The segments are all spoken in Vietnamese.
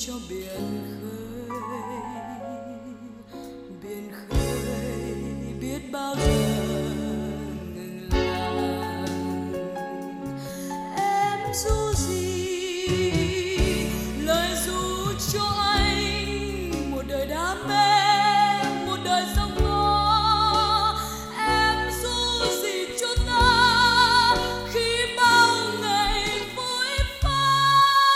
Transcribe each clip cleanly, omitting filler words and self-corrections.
cho biển khơi biết bao giờ ngừng lại. Em ru gì lời ru cho anh một đời đam mê, một đời giông tố. Em ru gì cho ta khi bao ngày vội vã.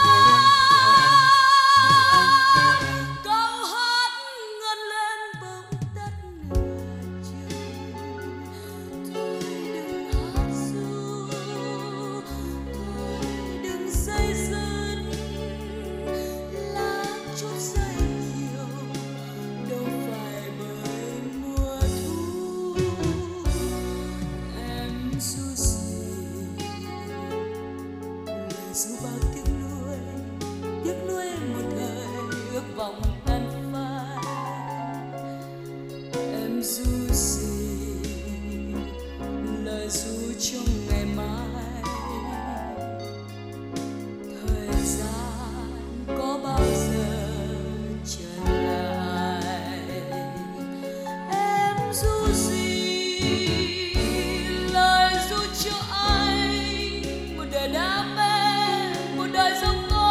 Câu hát ngân lên bỗng tắt nửa chừng. Thôi đừng hát ru, thôi đừng say dứt, lá chút rơi nhiều đâu phải bởi mùa thu. Em ru gì lời ru bao tiếc nuối một thời ước vọng tan phai. Em ru gì lời ru cho ngày mai. Thời gian có bao giờ trở lại. Em ru gì lời ru cho anh một đời đam mê, một đời giông tố.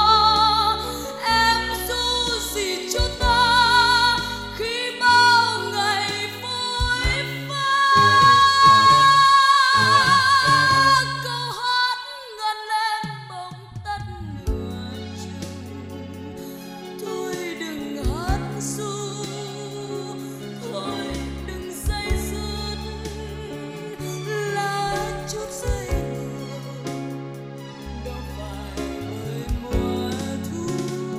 Em ru gì cho ta khi bao ngày vội vã. Câu hát ngân lên bỗng tắt nửa chừng. Thôi đừng hát ru, thôi đừng say dứt, lá chút rơi nhiều đâu phải bởi mùa thu.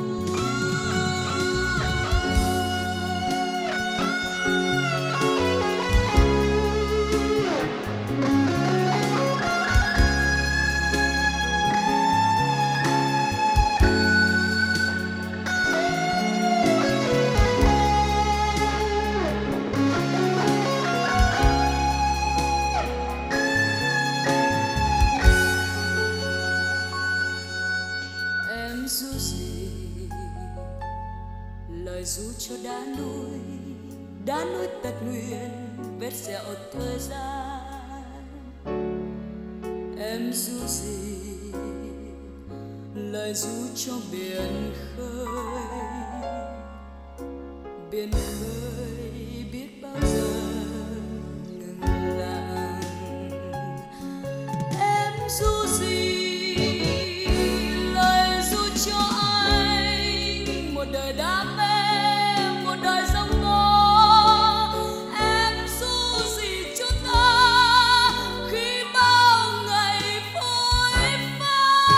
Em ru gì lời ru cho đá núi tật nguyền vết sẹo thời gian. Em ru gì lời ru cho biển khơi biết bao giờ ngừng lại. Em ru gì lời ru cho anh một đời đam mê, một đời giông tố. Em ru gì cho ta khi bao ngày vội vã.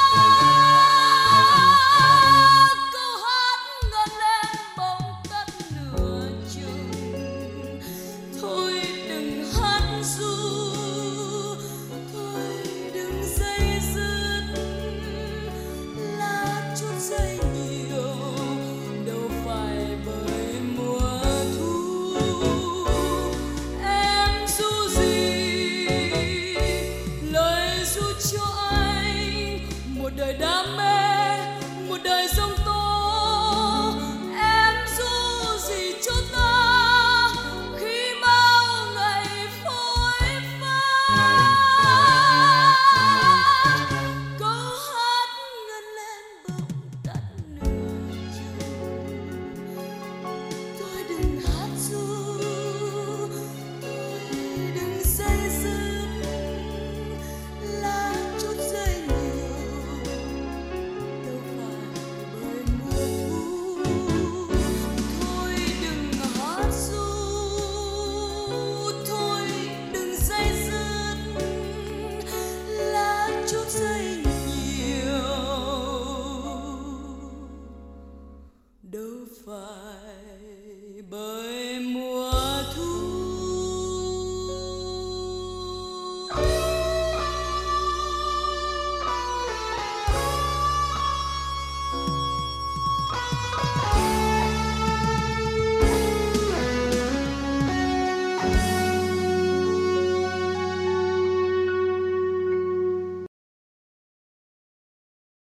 Câu hát ngân lên bỗng tắt nửa chừng. Thôi đừng hát ru, thôi đừng say dứt, lá chút rơi nhiều đâu phải bởi mùa thu. Em ru gì lời ru cho anh một đời đam mê, một đời giông tố. Em ru gì cho ta khi bao ngày vội vã. Câu hát ngân lên bỗng tắt nửa chừng. Thôi đừng hát ru, thôi đừng say dứt, lá chút rơi nhiều đâu phải bởi mùa thu. Thôi đừng hát ru, thôi đừng say dứt, lá chút rơi nhiều đâu phải bởi